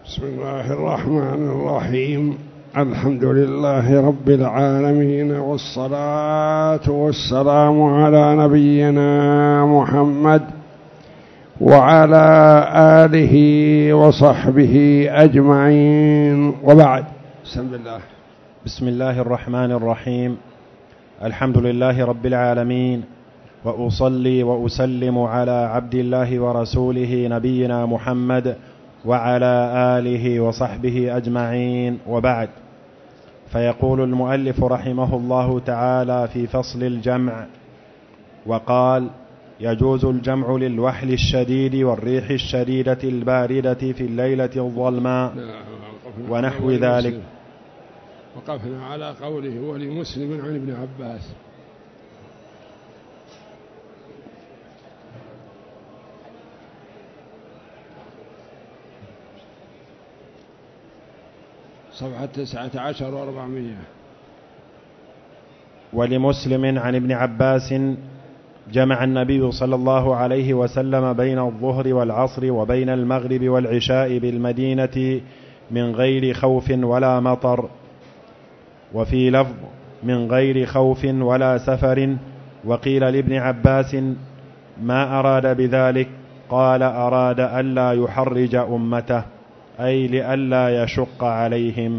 بسم الله الرحمن الرحيم. الحمد لله رب العالمين، والصلاة والسلام على نبينا محمد وعلى آله وصحبه أجمعين، وبعد. بسم الله الرحمن الرحيم. الحمد لله رب العالمين، وأصلي وأسلم على عبد الله ورسوله نبينا محمد وعلى آله وصحبه أجمعين، وبعد. فيقول المؤلف رحمه الله تعالى في فصل الجمع، وقال: يجوز الجمع للوحل الشديد والريح الشديدة الباردة في الليلة الظلماء ونحو ذلك. وقفنا على قوله ولمسلم عن ابن عباس. صفحة 19 و400. ولمسلم عن ابن عباس: جمع النبي صلى الله عليه وسلم بين الظهر والعصر وبين المغرب والعشاء بالمدينة من غير خوف ولا مطر. وفي لفظ: من غير خوف ولا سفر. وقيل لابن عباس: ما أراد بذلك؟ قال: أراد ألا يحرج أمته، أي لئلا يشق عليهم.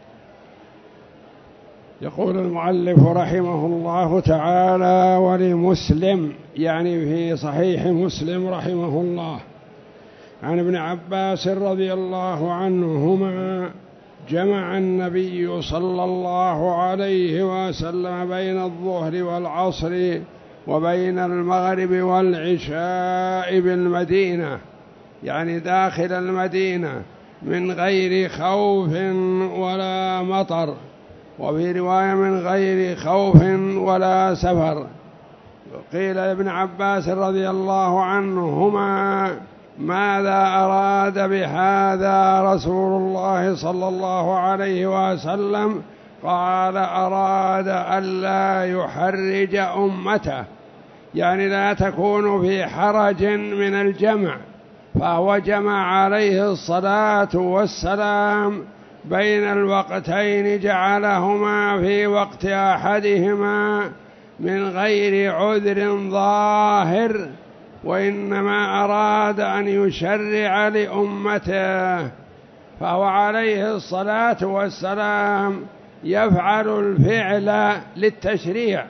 يقول المؤلف رحمه الله تعالى: ولمسلم، يعني في صحيح مسلم رحمه الله، عن ابن عباس رضي الله عنهما: جمع النبي صلى الله عليه وسلم بين الظهر والعصر وبين المغرب والعشاء بالمدينة، يعني داخل المدينة، من غير خوف ولا مطر، وفي رواية من غير خوف ولا سفر. قيل لابن عباس رضي الله عنهما: ماذا أراد بهذا رسول الله صلى الله عليه وسلم؟ قال: أراد ألا يحرج أمته، يعني لا تكون في حرج من الجمع، فهو جمع عليه الصلاة والسلام بين الوقتين، جعلهما في وقت أحدهما من غير عذر ظاهر، وإنما أراد أن يشرع لأمته، فهو عليه الصلاة والسلام يفعل الفعل للتشريع،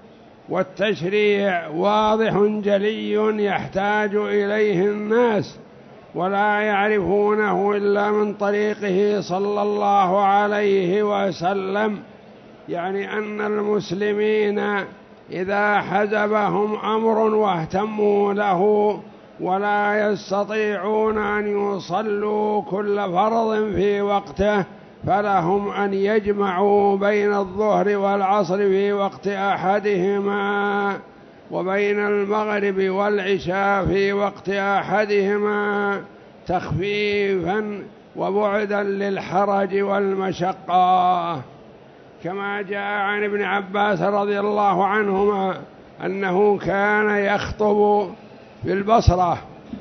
والتشريع واضح جلي يحتاج إليه الناس، ولا يعرفونه إلا من طريقه صلى الله عليه وسلم. يعني أن المسلمين إذا حزبهم أمر واهتموا له ولا يستطيعون أن يصلوا كل فرض في وقته، فلهم أن يجمعوا بين الظهر والعصر في وقت أحدهما، وبين المغرب والعشاء في وقت أحدهما، تخفيفا وبعدا للحرج والمشقة. كما جاء عن ابن عباس رضي الله عنهما أنه كان يخطب في البصرة،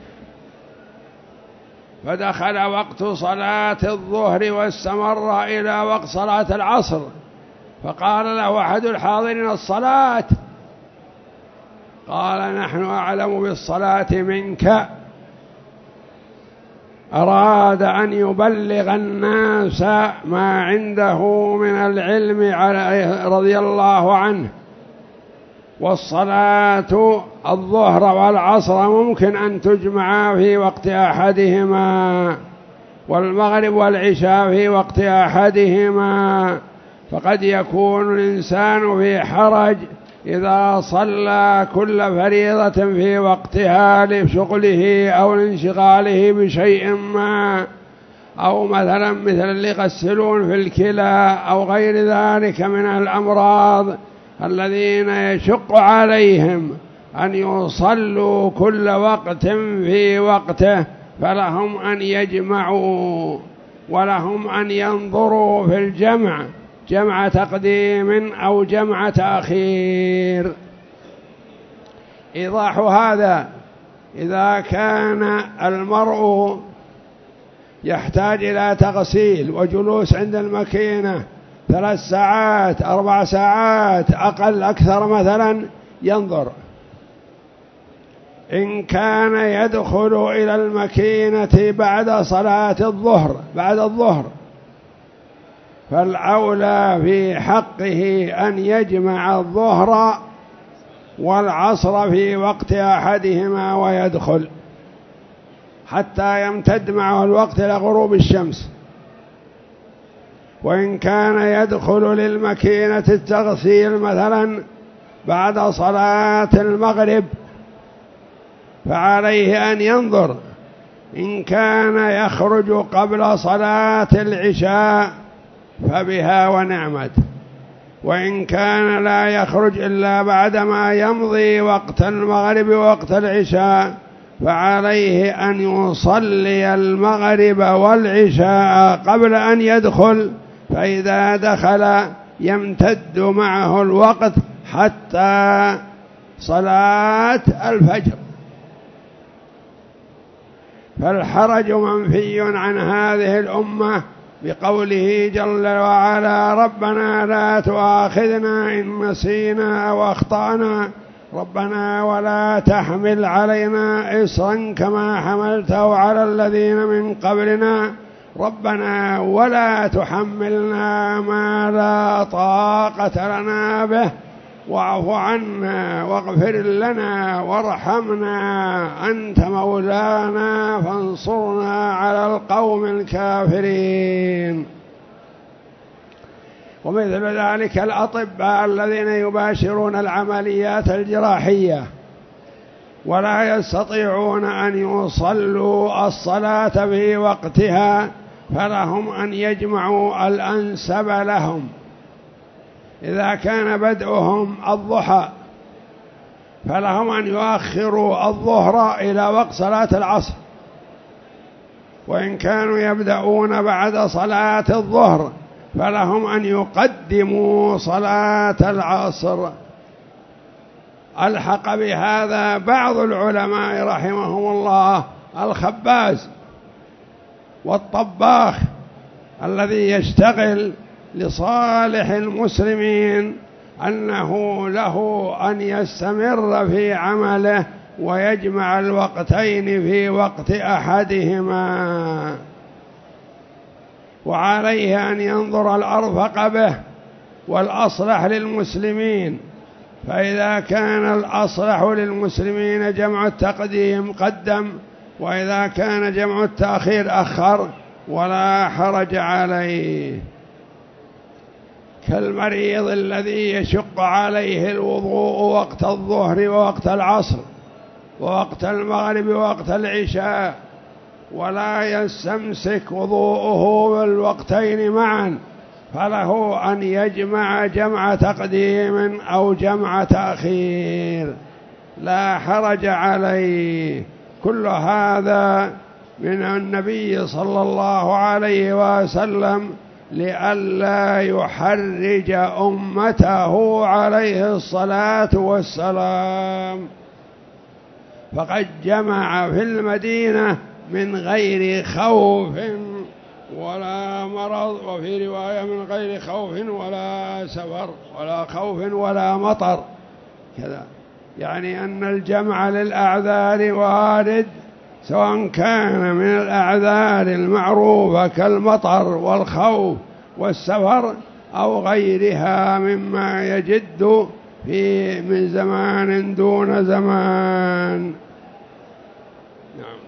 فدخل وقت صلاة الظهر واستمر إلى وقت صلاة العصر، فقال له أحد الحاضرين: الصلاة. قال: نحن أعلم بالصلاة منك. أراد أن يبلغ الناس ما عنده من العلم رضي الله عنه. والصلاة الظهر والعصر ممكن أن تجمع في وقت أحدهما، والمغرب والعشاء في وقت أحدهما، فقد يكون الإنسان في حرج إذا صلى كل فريضة في وقتها لشغله أو لانشغاله بشيء ما، أو مثلا مثل اللي يغسلون في الكلى أو غير ذلك من الأمراض الذين يشق عليهم أن يصلوا كل وقت في وقته، فلهم أن يجمعوا، ولهم أن ينظروا في الجمع، جمع تقديم أو جمع تأخير. إيضاح هذا: إذا كان المرء يحتاج إلى تغسيل وجلوس عند الماكينة 3 ساعات 4 ساعات أقل أكثر مثلا، ينظر إن كان يدخل إلى الماكينة بعد صلاة الظهر بعد الظهر، فالأولى في حقه أن يجمع الظهر والعصر في وقت أحدهما ويدخل حتى يمتد معه الوقت إلى غروب الشمس. وإن كان يدخل للماكينة التغسيل مثلا بعد صلاة المغرب، فعليه أن ينظر إن كان يخرج قبل صلاة العشاء فبها ونعمت، وإن كان لا يخرج إلا بعدما يمضي وقت المغرب ووقت العشاء، فعليه أن يصلي المغرب والعشاء قبل أن يدخل، فإذا دخل يمتد معه الوقت حتى صلاة الفجر. فالحرج منفي عن هذه الأمة بقوله جل وعلا: ربنا لا تؤاخذنا إن نسينا أو أخطأنا، ربنا ولا تحمل علينا إصرا كما حملته على الذين من قبلنا، ربنا ولا تحملنا ما لا طاقة لنا به، واعف عنا واغفر لنا وارحمنا أنت مولانا فانصرنا على القوم الكافرين. ومثل ذلك الأطباء الذين يباشرون العمليات الجراحية ولا يستطيعون أن يصلوا الصلاة في وقتها، فلهم أن يجمعوا الأنسب لهم. إذا كان بدءهم الضحى فلهم أن يؤخروا الظهر إلى وقت صلاة العصر، وإن كانوا يبدأون بعد صلاة الظهر فلهم أن يقدموا صلاة العصر. ألحق بهذا بعض العلماء رحمهم الله الخباز والطباخ الذي يشتغل لصالح المسلمين، أنه له أن يستمر في عمله ويجمع الوقتين في وقت أحدهما، وعليه أن ينظر الأرفق به والأصلح للمسلمين. فإذا كان الأصلح للمسلمين جمع التقديم قدم، وإذا كان جمع التأخير أخر، ولا حرج عليه. كالمريض الذي يشق عليه الوضوء وقت الظهر ووقت العصر ووقت المغرب ووقت العشاء، ولا يستمسك وضوءه بالوقتين معا، فله أن يجمع جمع تقديم أو جمع تأخير، لا حرج عليه. كل هذا من النبي صلى الله عليه وسلم لئلا يحرج أمته عليه الصلاة والسلام، فقد جمع في المدينة من غير خوف ولا مرض، وفي رواية من غير خوف ولا سفر ولا خوف ولا مطر كذا، يعني أن الجمع للأعذار وارد، سواء كان من الأعذار المعروفة كالمطر والخوف والسفر أو غيرها مما يجد في من زمان دون زمان. نعم.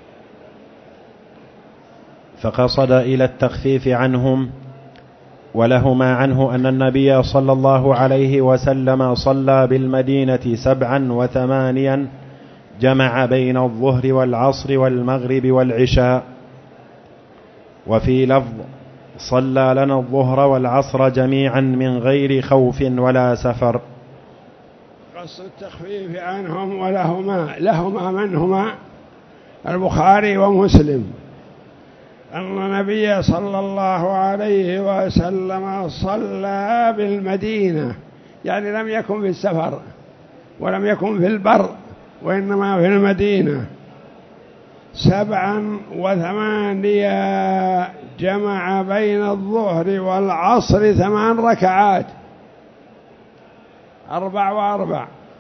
فقصد إلى التخفيف عنهم. ولهما عنه أن النبي صلى الله عليه وسلم صلى بالمدينة 7 و8، جمع بين الظهر والعصر والمغرب والعشاء. وفي لفظ: صلى لنا الظهر والعصر جميعا من غير خوف ولا سفر. قصد التخفيف عنهم. ولهما منهما البخاري ومسلم أن النبي صلى الله عليه وسلم صلى بالمدينة، يعني لم يكن في السفر ولم يكن في البر، وإنما في المدينة، 7 و8 جمع بين الظهر والعصر 8 ركعات، 4 و4،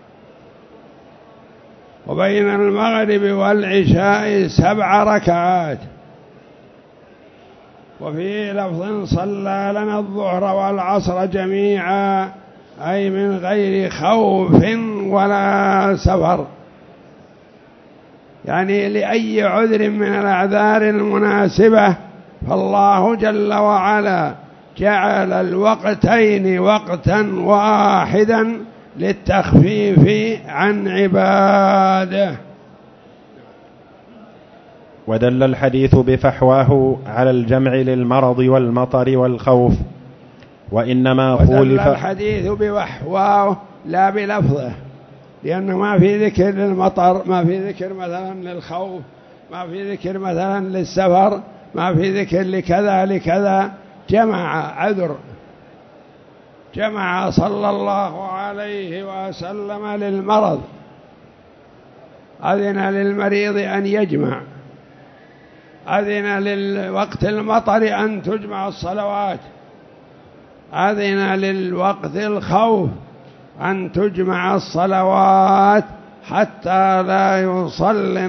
وبين المغرب والعشاء 7 ركعات. وفي لفظ صلى لنا الظهر والعصر جميعا، أي من غير خوف ولا سفر، يعني لأي عذر من الأعذار المناسبة. فالله جل وعلا جعل الوقتين وقتا واحدا للتخفيف عن عباده. ودل الحديث بفحواه على الجمع للمرض والمطر والخوف، وإنما خولف. ودل الحديث بفحواه لا بلفظه، لأنه ما في ذكر للمطر، ما في ذكر مثلا للخوف، ما في ذكر مثلا للسفر، ما في ذكر لكذا لكذا. جمع عذر، جمع صلى الله عليه وسلم للمرض، أذن للمريض أن يجمع، أذن للوقت المطر أن تجمع الصلوات، أذن للوقت الخوف أن تجمع الصلوات، حتى لا يصلي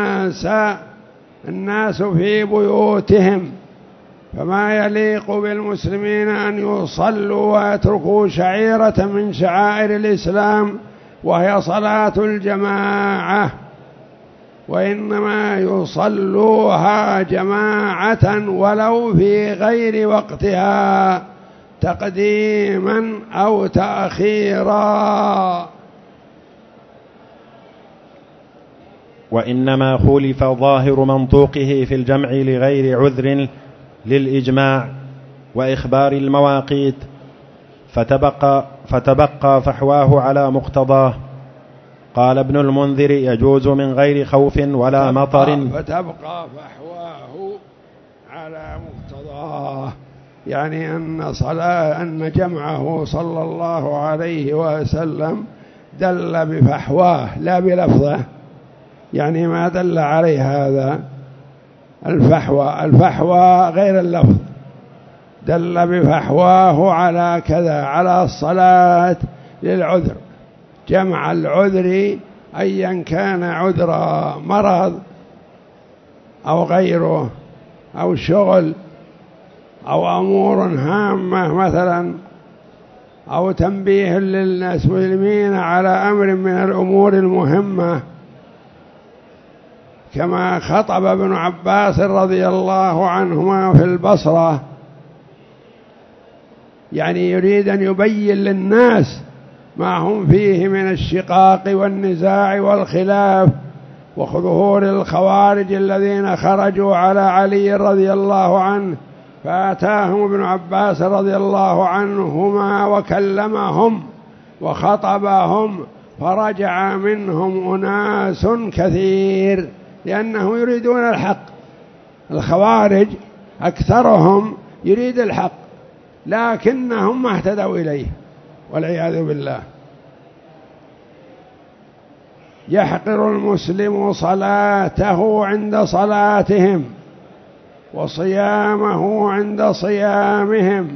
الناس في بيوتهم. فما يليق بالمسلمين أن يصلوا ويتركوا شعيرة من شعائر الإسلام وهي صلاة الجماعة، وإنما يصلوها جماعة ولو في غير وقتها، تقديما أو تأخيرا. وإنما خولف ظاهر منطوقه في الجمع لغير عذر للإجماع وإخبار المواقيت، فتبقى فحواه على مقتضاه. قال ابن المنذر: يجوز من غير خوف ولا مطر. فتبقى فحواه على مقتضاه، يعني أن جمعه صلى الله عليه وسلم دل بفحواه لا بلفظه، يعني ما دل عليه هذا الفحوى غير اللفظ، دل بفحواه على كذا، على الصلاة للعذر، جمع العذر أيا كان، عذر مرض أو غيره أو شغل أو أمور هامة مثلا، أو تنبيه للمسلمين على أمر من الأمور المهمة، كما خطب ابن عباس رضي الله عنهما في البصرة، يعني يريد أن يبين للناس ما هم فيه من الشقاق والنزاع والخلاف وظهور الخوارج الذين خرجوا على علي رضي الله عنه، فأتاهم ابن عباس رضي الله عنهما وكلمهم وخطبهم، فرجع منهم أناس كثير، لأنهم يريدون الحق. الخوارج أكثرهم يريد الحق، لكنهم ما اهتدوا إليه والعياذ بالله. يحقر المسلم صلاته عند صلاتهم، وصيامه عند صيامهم،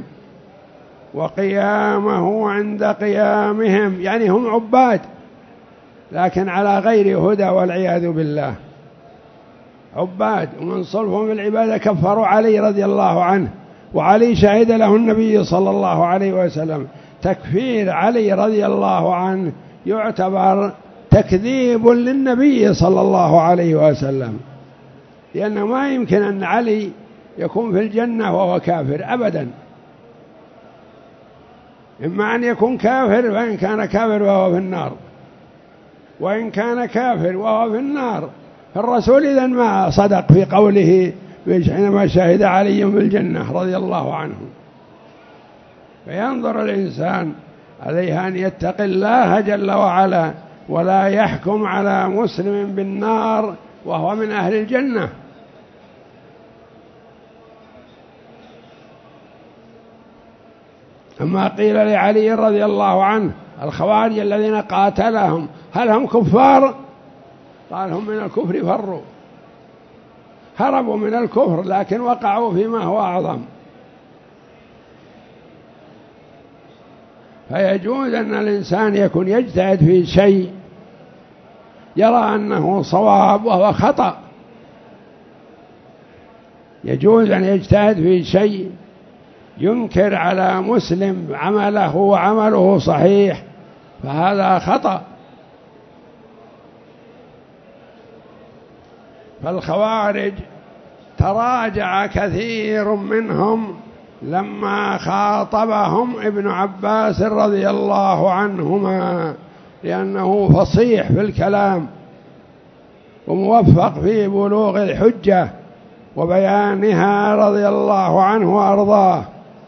وقيامه عند قيامهم، يعني هم عباد لكن على غير هدى والعياذ بالله، عباد. ومن صلبهم العبادة كفروا علي رضي الله عنه، وعلي شهد له النبي صلى الله عليه وسلم. تكفير علي رضي الله عنه يعتبر تكذيب للنبي صلى الله عليه وسلم، لأنه ما يمكن أن علي يكون في الجنة وهو كافر أبدا، إما أن يكون كافر، وإن كان كافر وهو في النار، وإن كان كافر وهو في النار فالرسول إذن ما صدق في قوله حينما شهد علي بالجنة رضي الله عنه. فينظر الإنسان عليه أن يتقي الله جل وعلا، ولا يحكم على مسلم بالنار وهو من أهل الجنة. أما قيل لعلي رضي الله عنه: الخوارج الذين قاتلهم هل هم كفار؟ قال: هم من الكفر فروا. قيل: وما الكفر؟ قال: الكفر أن تقول لا إله إلا الله وتشهد أن محمد رسول الله. قال: هم من الكفر فروا. قيل: وما الكفر؟ قال: الكفر أن تقول لا إله إلا الله وتشهد أن محمد رسول الله. قال: هم من الكفر فروا. هربوا من الكفر لكن وقعوا فيما هو أعظم. فيجوز أن الإنسان يكون يجتهد في شيء يرى أنه صواب وهو خطأ، يجوز أن يجتهد في شيء ينكر على مسلم عمله وعمله صحيح، فهذا خطأ. فالخوارج تراجع كثير منهم لما خاطبهم ابن عباس رضي الله عنهما، لأنه فصيح في الكلام وموفق في بلوغ الحجة وبيانها رضي الله عنه وأرضاه.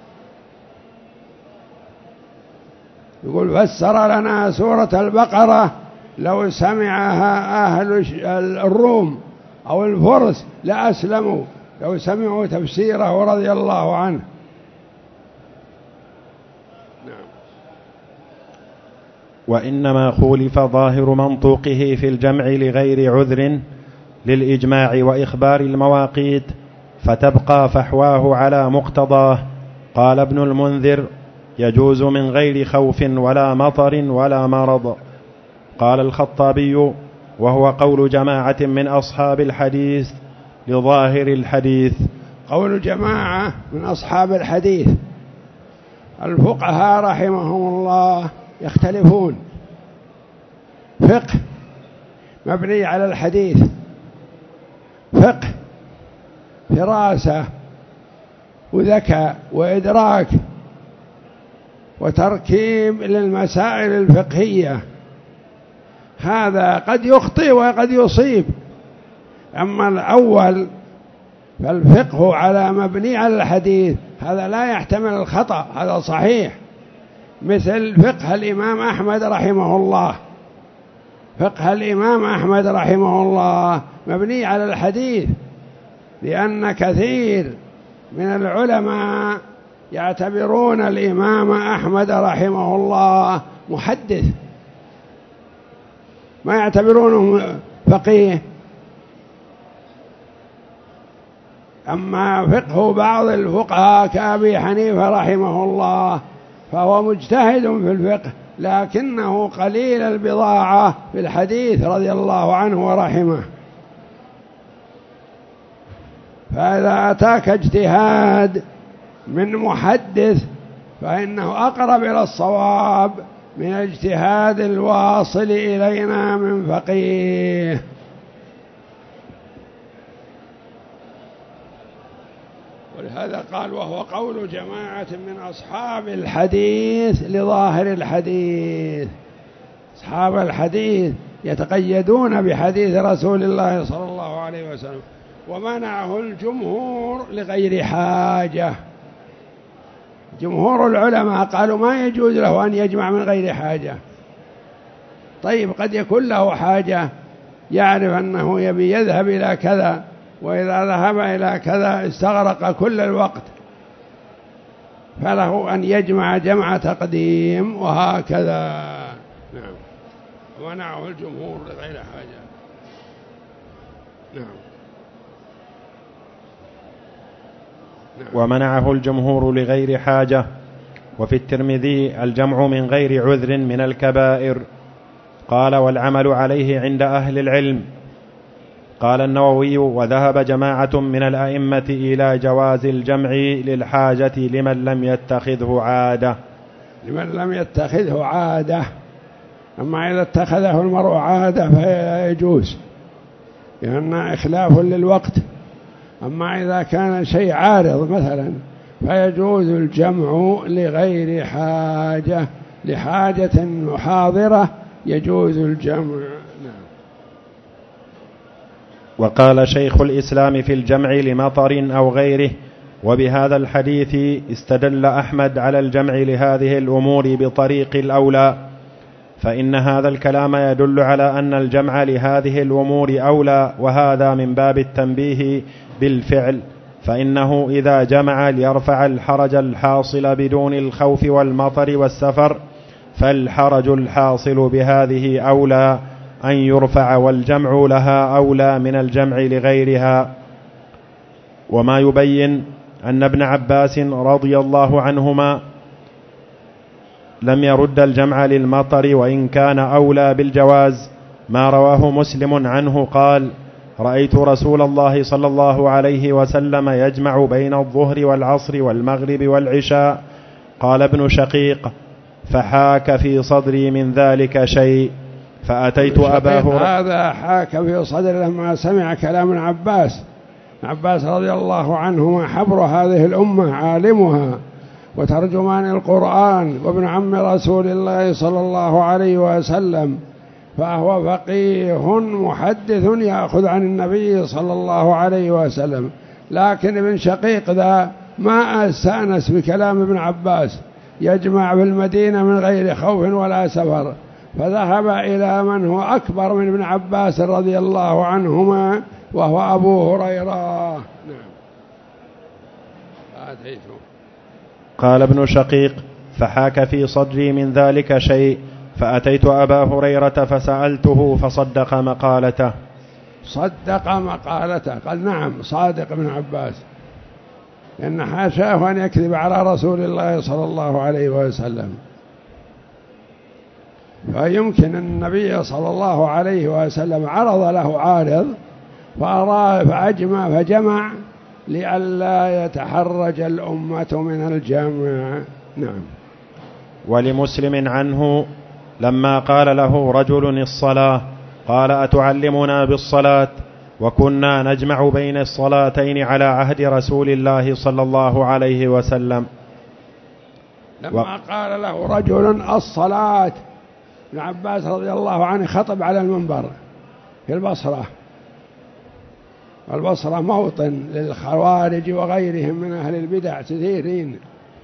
يقول: فسر لنا سورة البقرة لو سمعها أهل الروم أو الفرس لأسلموا لو سمعوا تفسيره رضي الله عنه. وإنما خولف ظاهر منطوقه في الجمع لغير عذر للإجماع وإخبار المواقيت، فتبقى فحواه على مقتضاه. قال ابن المنذر: يجوز من غير خوف ولا مطر ولا مرض. قال الخطابي: وهو قول جماعة من أصحاب الحديث لظاهر الحديث. قول جماعة من أصحاب الحديث. الفقهاء رحمهم الله يختلفون، فقه مبني على الحديث، فقه فراسة وذكاء وإدراك وتركيب للمسائل الفقهية، هذا قد يخطئ وقد يصيب. أما الأول فالفقه على مبني على الحديث هذا لا يحتمل الخطأ، هذا صحيح، مثل فقه الإمام أحمد رحمه الله. فقه الإمام أحمد رحمه الله مبني على الحديث، لأن كثير من العلماء يعتبرون الإمام أحمد رحمه الله محدث، ما يعتبرونه فقيه. أما فقه بعض الفقهاء كأبي حنيفة رحمه الله فهو مجتهد في الفقه لكنه قليل البضاعة في الحديث رضي الله عنه ورحمه. فإذا أتاك اجتهاد من محدث فإنه أقرب إلى الصواب من اجتهاد الواصل إلينا من فقيه. ولهذا قال: وهو قول جماعة من أصحاب الحديث لظاهر الحديث. أصحاب الحديث يتقيدون بحديث رسول الله صلى الله عليه وسلم، ومنعه الجمهور لغير حاجة. جمهور العلماء قالوا ما يجوز له أن يجمع من غير حاجة. طيب قد يكون له حاجة، يعرف أنه يبي يذهب إلى كذا، وإذا ذهب إلى كذا استغرق كل الوقت، فله أن يجمع جمع تقديم وهكذا. نعم. ومنعه الجمهور لغير حاجة. نعم. ومنعه الجمهور لغير حاجة. وفي الترمذي: الجمع من غير عذر من الكبائر. قال: والعمل عليه عند أهل العلم. قال النووي: وذهب جماعة من الأئمة إلى جواز الجمع للحاجة لمن لم يتخذه عادة. لمن لم يتخذه عادة. أما إذا اتخذه المرء عادة فيجوز، لأن إخلاف للوقت. أما إذا كان شيء عارض مثلا فيجوز الجمع لغير حاجة، لحاجة حاضرة يجوز الجمع. وقال شيخ الإسلام في الجمع لمطر أو غيره: وبهذا الحديث استدل أحمد على الجمع لهذه الأمور بطريق الأولى، فإن هذا الكلام يدل على أن الجمع لهذه الأمور أولى، وهذا من باب التنبيه بالفعل، فإنه إذا جمع ليرفع الحرج الحاصل بدون الخوف والمطر والسفر فالحرج الحاصل بهذه أولى أن يرفع، والجمع لها أولى من الجمع لغيرها. وما يبين أن ابن عباس رضي الله عنهما لم يرد الجمع للمطر، وإن كان أولى بالجواز ما رواه مسلم عنه قال: رأيت رسول الله صلى الله عليه وسلم يجمع بين الظهر والعصر والمغرب والعشاء. قال ابن شقيق: فحاك في صدري من ذلك شيء فأتيت أبا هريرة. هذا حاك في صدري لما سمع كلام ابن عباس. ابن عباس رضي الله عنهما حبر هذه الأمة، عالمها وترجمان القرآن، وابن عم رسول الله صلى الله عليه وسلم، فهو فقيه محدث يأخذ عن النبي صلى الله عليه وسلم. لكن ابن شقيق ذا ما استأنس بكلام ابن عباس، يجمع بالمدينة من غير خوف ولا سفر، فذهب إلى من هو أكبر من ابن عباس رضي الله عنهما، وهو أبو هريرة. نعم. قال ابن شقيق: فحاك في صدري من ذلك شيء فأتيت أبا هريرة فسألته فصدق مقالته. صدق مقالته، قال نعم صادق ابن عباس، إن حاشاه أن يكذب على رسول الله صلى الله عليه وسلم. فيمكن النبي صلى الله عليه وسلم عرض له عارض فجمع لئلا يتحرج الأمة من الجمع. نعم. ولمسلم عنه لما قال له رجل الصلاة قال: أتعلمنا بالصلاة؟ وكنا نجمع بين الصلاتين على عهد رسول الله صلى الله عليه وسلم. لما قال له رجل الصلاة، ابن عباس رضي الله عنه خطب على المنبر في البصرة، والبصرة موطن للخوارج وغيرهم من أهل البدع كثيرين،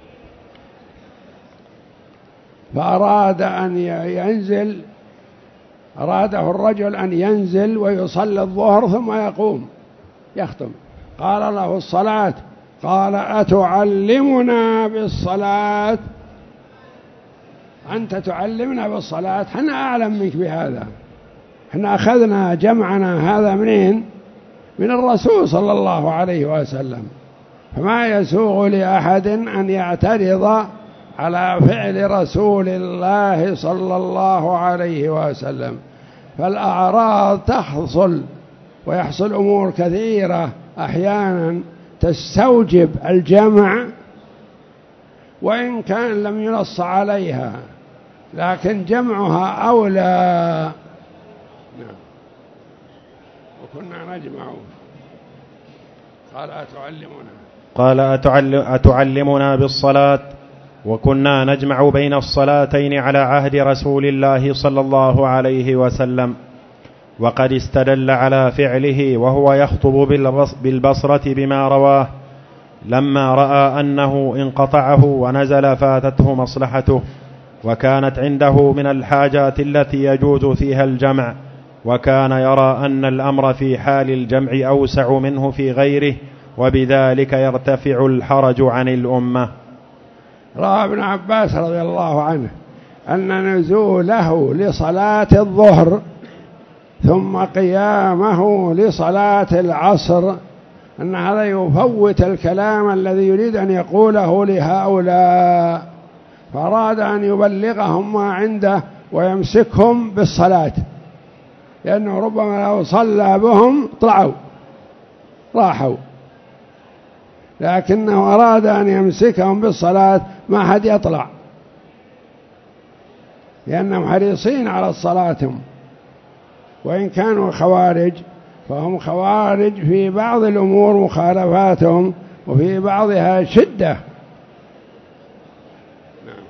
فأراد أن ينزل، أراده الرجل أن ينزل ويصلي الظهر ثم يقوم يختم. قال له الصلاة، قال: أتعلمنا بالصلاة؟ أنت تعلمنا بالصلاة؟ حنا أعلم منك بهذا، حنا أخذنا جمعنا هذا منين؟ من الرسول صلى الله عليه وسلم. فما يسوغ لأحد أن يعترض على فعل رسول الله صلى الله عليه وسلم. فالأعراض تحصل، ويحصل أمور كثيرة أحيانا تستوجب الجمع وإن كان لم ينص عليها، لكن جمعها أولى. نعم. وكنا نجمع. قال: أتعلمنا بالصلاة؟ وكنا نجمع بين الصلاتين على عهد رسول الله صلى الله عليه وسلم. وقد استدل على فعله وهو يخطب بالبصرة بما رواه لما رأى أنه انقطعه ونزل فاتته مصلحته، وكانت عنده من الحاجات التي يجوز فيها الجمع، وكان يرى أن الأمر في حال الجمع أوسع منه في غيره، وبذلك يرتفع الحرج عن الأمة. رأى ابن عباس رضي الله عنه أن نزوله لصلاة الظهر ثم قيامه لصلاة العصر أن هذا يفوت الكلام الذي يريد أن يقوله لهؤلاء، فأراد أن يبلغهم ما عنده ويمسكهم بالصلاة، لأنه ربما لو صلى بهم طلعوا راحوا، لكنه أراد أن يمسكهم بالصلاة ما حد يطلع، لأنهم حريصين على صلاتهم. وإن كانوا خوارج فهم خوارج في بعض الأمور مخالفاتهم، وفي بعضها شدة. نعم.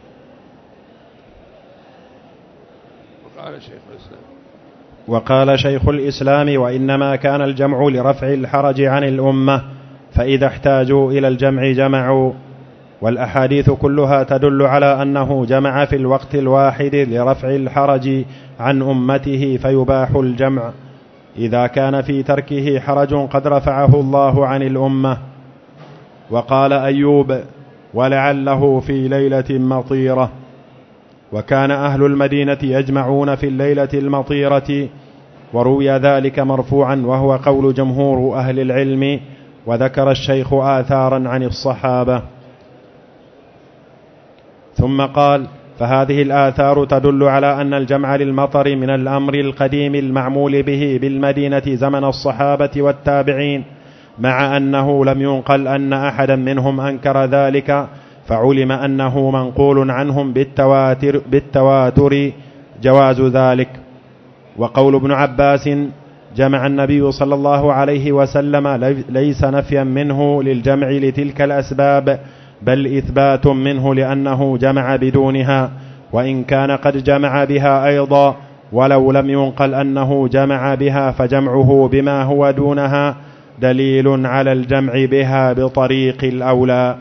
وقال شيخ الإسلام: وإنما كان الجمع لرفع الحرج عن الأمة، فإذا احتاجوا إلى الجمع جمعوا. والأحاديث كلها تدل على أنه جمع في الوقت الواحد لرفع الحرج عن أمته، فيباح الجمع إذا كان في تركه حرج قد رفعه الله عن الأمة. وقال أيوب: ولعله في ليلة مطيرة. وكان أهل المدينة يجمعون في الليلة المطيرة، وروي ذلك مرفوعا، وهو قول جمهور أهل العلم، وذكر الشيخ آثارا عن الصحابة. ثم قال: فهذه الآثار تدل على أن الجمع للمطر من الأمر القديم المعمول به بالمدينة زمن الصحابة والتابعين، مع أنه لم ينقل أن أحدا منهم أنكر ذلك، فعلم أنه منقول عنهم بالتواتر جواز ذلك. وقول ابن عباس: جمع النبي صلى الله عليه وسلم، ليس نفيا منه للجمع لتلك الأسباب، بل إثبات منه لأنه جمع بدونها، وإن كان قد جمع بها أيضا، ولو لم ينقل أنه جمع بها فجمعه بما هو دونها دليل على الجمع بها بطريق الأولى.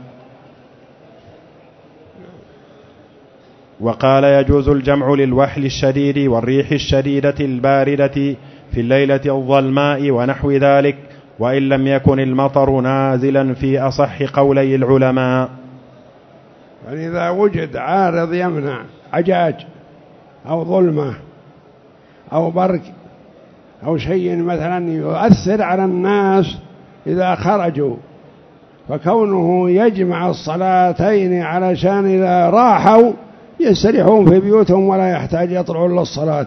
وقال: يجوز الجمع للوحل الشديد والريح الشديدة الباردة في الليلة الظلماء ونحو ذلك، وإن لم يكن المطر نازلا في أصح قولي العلماء. يعني إذا وجد عارض يمنع، عجاج أو ظلمة أو برق أو شيء مثلا يؤثر على الناس إذا خرجوا، فكونه يجمع الصلاتين علشان إذا راحوا يستريحون في بيوتهم ولا يحتاج يطلعون للصلاة.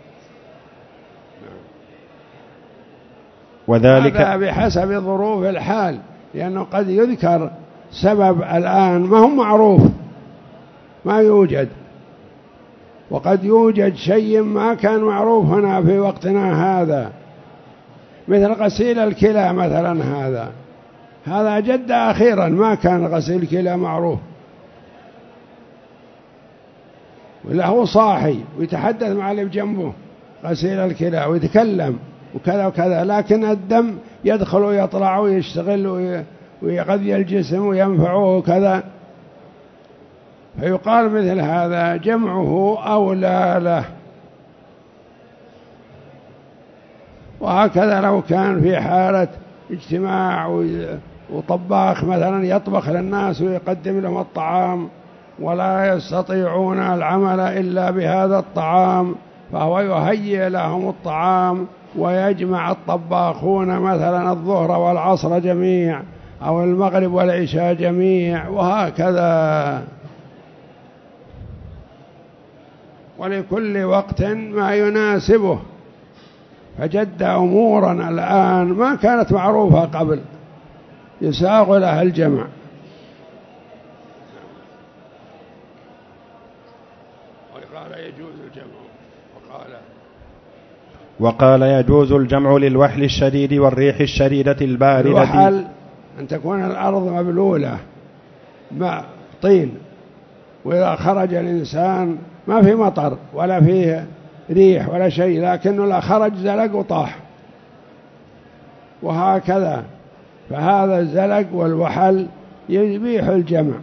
وذلك هذا بحسب ظروف الحال، لأنه قد يذكر سبب الآن ما هو معروف، ما يوجد، وقد يوجد شيء ما كان معروف هنا في وقتنا هذا، مثل غسيل الكلى مثلا. هذا جد أخيرا، ما كان غسيل الكلى معروف، ولا هو صاحي ويتحدث مع اللي بجنبه غسيل الكلى ويتكلم وكذا وكذا، لكن الدم يدخل ويطلع ويشتغل ويغذي الجسم وينفعه وكذا، فيقال مثل هذا جمعه أولى له. وهكذا لو كان في حالة اجتماع وطباخ مثلا يطبخ للناس ويقدم لهم الطعام ولا يستطيعون العمل إلا بهذا الطعام، فهو يهيئ لهم الطعام ويجمع الطباخون مثلا الظهر والعصر جميع أو المغرب والعشاء جميع، وهكذا. ولكل وقت ما يناسبه، فجد أمورا الآن ما كانت معروفة قبل يساغ لها الجمع. وقال يجوز الجمع للوحل الشديد والريح الشديدة الباردة. الوحل أن تكون الأرض مبلولة ماء طين، وإذا خرج الإنسان ما في مطر ولا فيه ريح ولا شيء، لكنه لا خرج زلق وطاح، وهكذا. فهذا الزلق والوحل يبيح الجمع.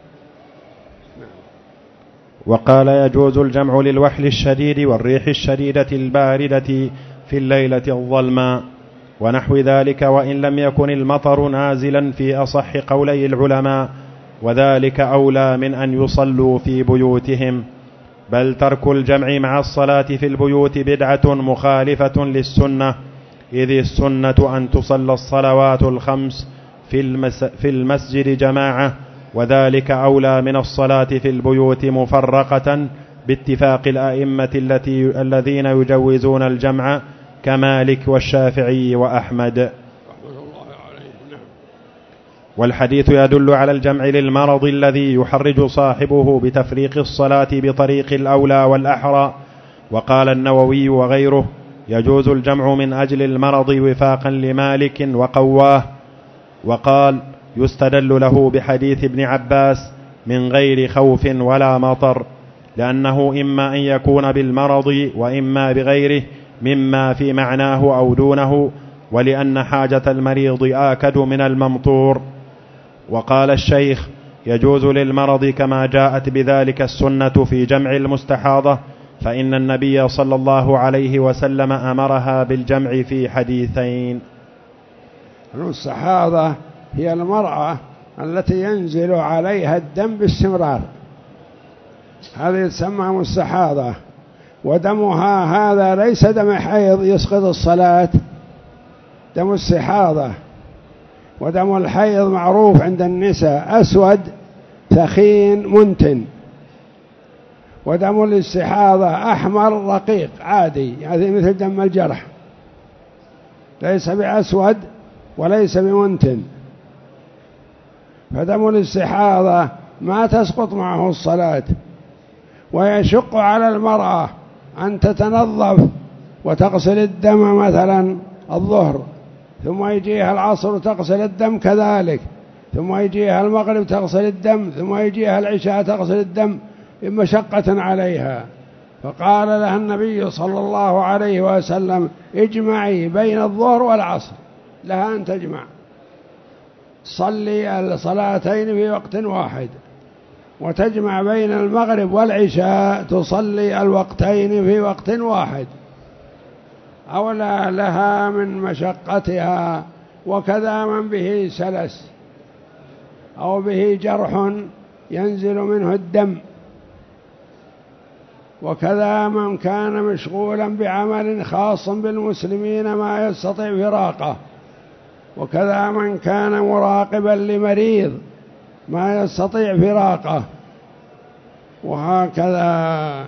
وقال يجوز الجمع للوحل الشديد والريح الشديدة الباردة في الليلة الظلماء ونحو ذلك، وإن لم يكن المطر نازلا في أصح قولي العلماء، وذلك أولى من أن يصلوا في بيوتهم. بل ترك الجمع مع الصلاة في البيوت بدعة مخالفة للسنة، إذ السنة أن تصلى الصلوات الخمس في المسجد جماعة، وذلك أولى من الصلاة في البيوت مفرقة باتفاق الأئمة الذين يجوزون الجمع كمالك والشافعي وأحمد. والحديث يدل على الجمع للمرض الذي يحرج صاحبه بتفريق الصلاة بطريق الأولى والأحرى. وقال النووي وغيره يجوز الجمع من أجل المرض وفاقا لمالك وقواه. وقال يستدل له بحديث ابن عباس من غير خوف ولا مطر، لأنه إما أن يكون بالمرض وإما بغيره مما في معناه أو دونه، ولأن حاجة المريض آكد من الممطور. وقال الشيخ يجوز للمرض كما جاءت بذلك السنة في جمع المستحاضة، فإن النبي صلى الله عليه وسلم أمرها بالجمع في حديثين. المستحاضة هي المرأة التي ينزل عليها الدم باستمرار، هذه تسمى مستحاضة، ودمها هذا ليس دم حيض يسقط الصلاة، دم استحاضة ودم الحيض معروف عند النساء أسود ثخين منتن، ودم الاستحاضة أحمر رقيق عادي، يعني مثل دم الجرح، ليس بأسود وليس بمنتن. فدم الاستحاضة ما تسقط معه الصلاة، ويشق على المرأة أن تتنظف وتغسل الدم مثلا الظهر، ثم يجيها العصر وتغسل الدم كذلك، ثم يجيها المغرب تغسل الدم، ثم يجيها العشاء تغسل الدم، مشقة عليها. فقال لها النبي صلى الله عليه وسلم: اجمعي بين الظهر والعصر، لها أن تجمع، صلي الصلاتين في وقت واحد، وتجمع بين المغرب والعشاء، تصلي الوقتين في وقت واحد، أولى لها من مشقتها. وكذا من به سلس أو به جرح ينزل منه الدم، وكذا من كان مشغولا بعمل خاص بالمسلمين ما يستطيع فراقه، وكذا من كان مراقبا لمريض ما يستطيع فراقه، وهكذا.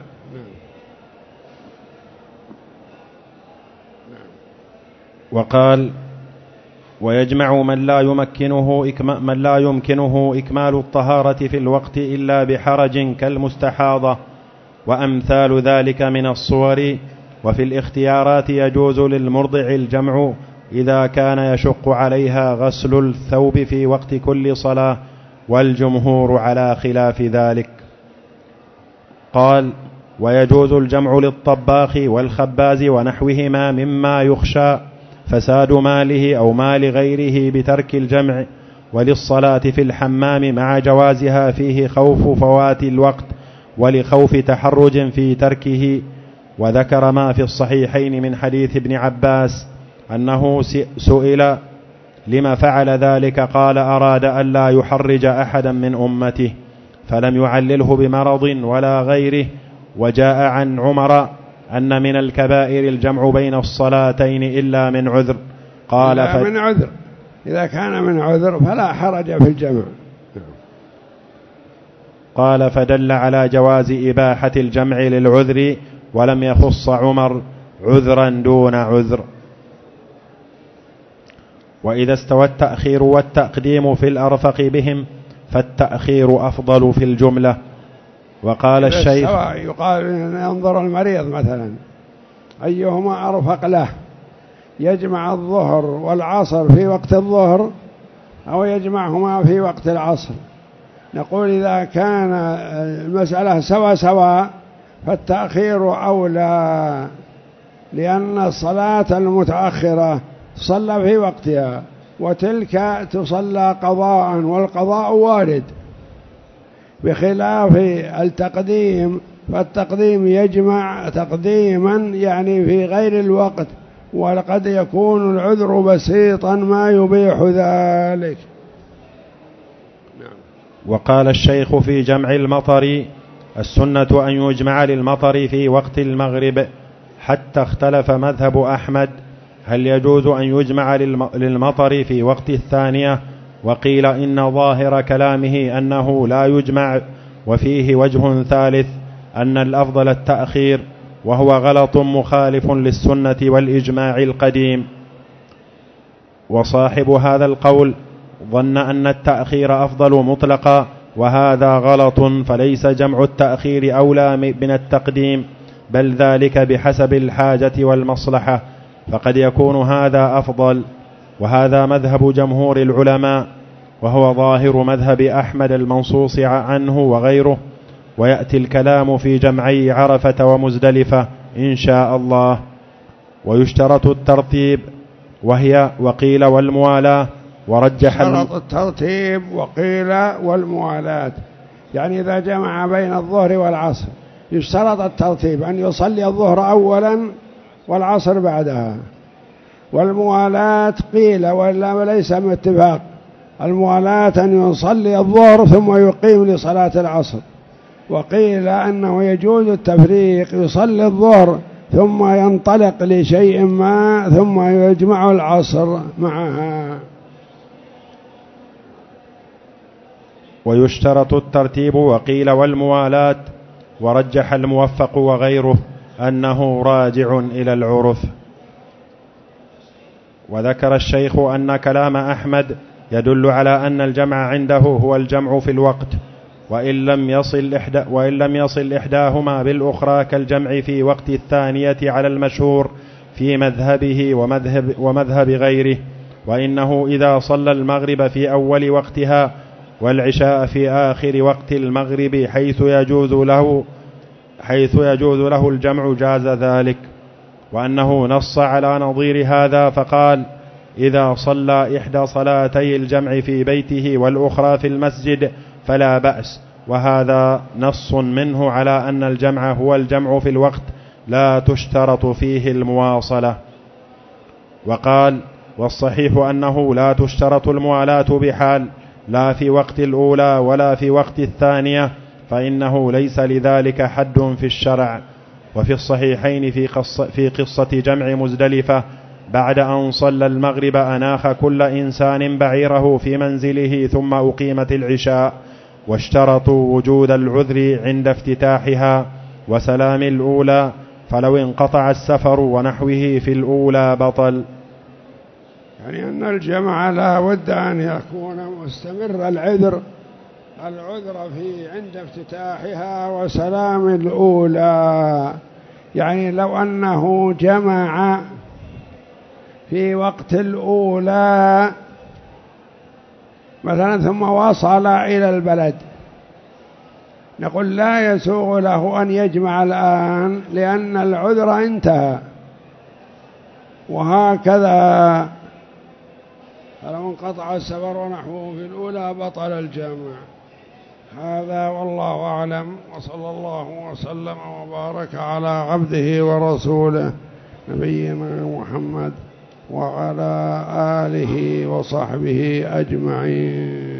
وقال: ويجمع من لا يمكنه إكمال الطهارة في الوقت إلا بحرج كالمستحاضة وأمثال ذلك من الصور. وفي الاختيارات يجوز للمرضع الجمع إذا كان يشق عليها غسل الثوب في وقت كل صلاة، والجمهور على خلاف ذلك. قال: ويجوز الجمع للطباخ والخباز ونحوهما مما يخشى فساد ماله أو مال غيره بترك الجمع، وللصلاة في الحمام مع جوازها فيه خوف فوات الوقت ولخوف تحرج في تركه. وذكر ما في الصحيحين من حديث ابن عباس أنه سئل لما فعل ذلك، قال: أراد أن لا يحرج أحدا من أمته، فلم يعلله بمرض ولا غيره. وجاء عن عمر أن من الكبائر الجمع بين الصلاتين إلا من عذر. قال: من عذر، إذا كان من عذر فلا حرج في الجمع. قال: فدل على جواز إباحة الجمع للعذر، ولم يخص عمر عذرا دون عذر. وإذا استوى التأخير والتقديم في الأرفق بهم فالتأخير أفضل في الجملة. وقال الشيخ: يقال ينظر المريض مثلا أيهما أرفق له، يجمع الظهر والعصر في وقت الظهر أو يجمعهما في وقت العصر. نقول إذا كان المسألة سوا فالتأخير أولى، لأن الصلاة المتأخرة تصلى في وقتها، وتلك تصلى قضاء، والقضاء وارد، بخلاف التقديم، فالتقديم يجمع تقديما يعني في غير الوقت، ولقد يكون العذر بسيطا ما يبيح ذلك. وقال الشيخ في جمع المطر: السنة أن يجمع للمطر في وقت المغرب، حتى اختلف مذهب أحمد هل يجوز أن يجمع للمطر في وقت الثانية، وقيل إن ظاهر كلامه أنه لا يجمع. وفيه وجه ثالث أن الأفضل التأخير، وهو غلط مخالف للسنة والإجماع القديم. وصاحب هذا القول ظن أن التأخير أفضل مطلقا، وهذا غلط، فليس جمع التأخير أولى من التقديم، بل ذلك بحسب الحاجة والمصلحة، فقد يكون هذا أفضل. وهذا مذهب جمهور العلماء، وهو ظاهر مذهب أحمد المنصوص عنه وغيره. ويأتي الكلام في جمعي عرفة ومزدلفة إن شاء الله. ويشترط الترتيب، وقيل والموالاة، ورجح شرط الترتيب وقيل والموالاة، يعني إذا جمع بين الظهر والعصر يشترط الترتيب، أن يصلي الظهر أولا والعصر بعدها. والموالاة قيل ولا ليس من اتفاق، الموالاة أن يصلي الظهر ثم يقيم لصلاة العصر. وقيل أنه يجوز التفريق، يصلي الظهر ثم ينطلق لشيء ما ثم يجمع العصر معها. ويشترط الترتيب، وقيل والموالاة، ورجح الموفق وغيره أنه راجع إلى العرف. وذكر الشيخ أن كلام أحمد يدل على أن الجمع عنده هو الجمع في الوقت، وإن لم يصل إحداهما بالأخرى كالجمع في وقت الثانية على المشهور في مذهبه ومذهب غيره. وإنه إذا صلى المغرب في أول وقتها والعشاء في آخر وقت المغرب حيث يجوز له الجمع جاز ذلك. وأنه نص على نظير هذا فقال: إذا صلى إحدى صلاتي الجمع في بيته والأخرى في المسجد فلا بأس. وهذا نص منه على أن الجمع هو الجمع في الوقت لا تشترط فيه المواصلة. وقال: والصحيح أنه لا تشترط الموالاة بحال، لا في وقت الأولى ولا في وقت الثانية، فإنه ليس لذلك حد في الشرع. وفي الصحيحين في قصة جمع مزدلفة بعد أن صلى المغرب أناخ كل إنسان بعيره في منزله ثم أقيمت العشاء، واشترطوا وجود العذر عند افتتاحها وسلام الأولى، فلو انقطع السفر ونحوه في الأولى بطل. يعني أن الجمع لا بد أن يكون مستمر العذر في عند افتتاحها وسلام الأولى. يعني لو أنه جمع في وقت الأولى مثلا ثم وصل إلى البلد، نقول لا يسوغ له أن يجمع الآن لأن العذر انتهى، وهكذا فلو انقطع السفر ونحوه في الأولى بطل الجمع. هذا والله أعلم، وصلى الله وسلم وبارك على عبده ورسوله نبينا محمد وعلى آله وصحبه أجمعين.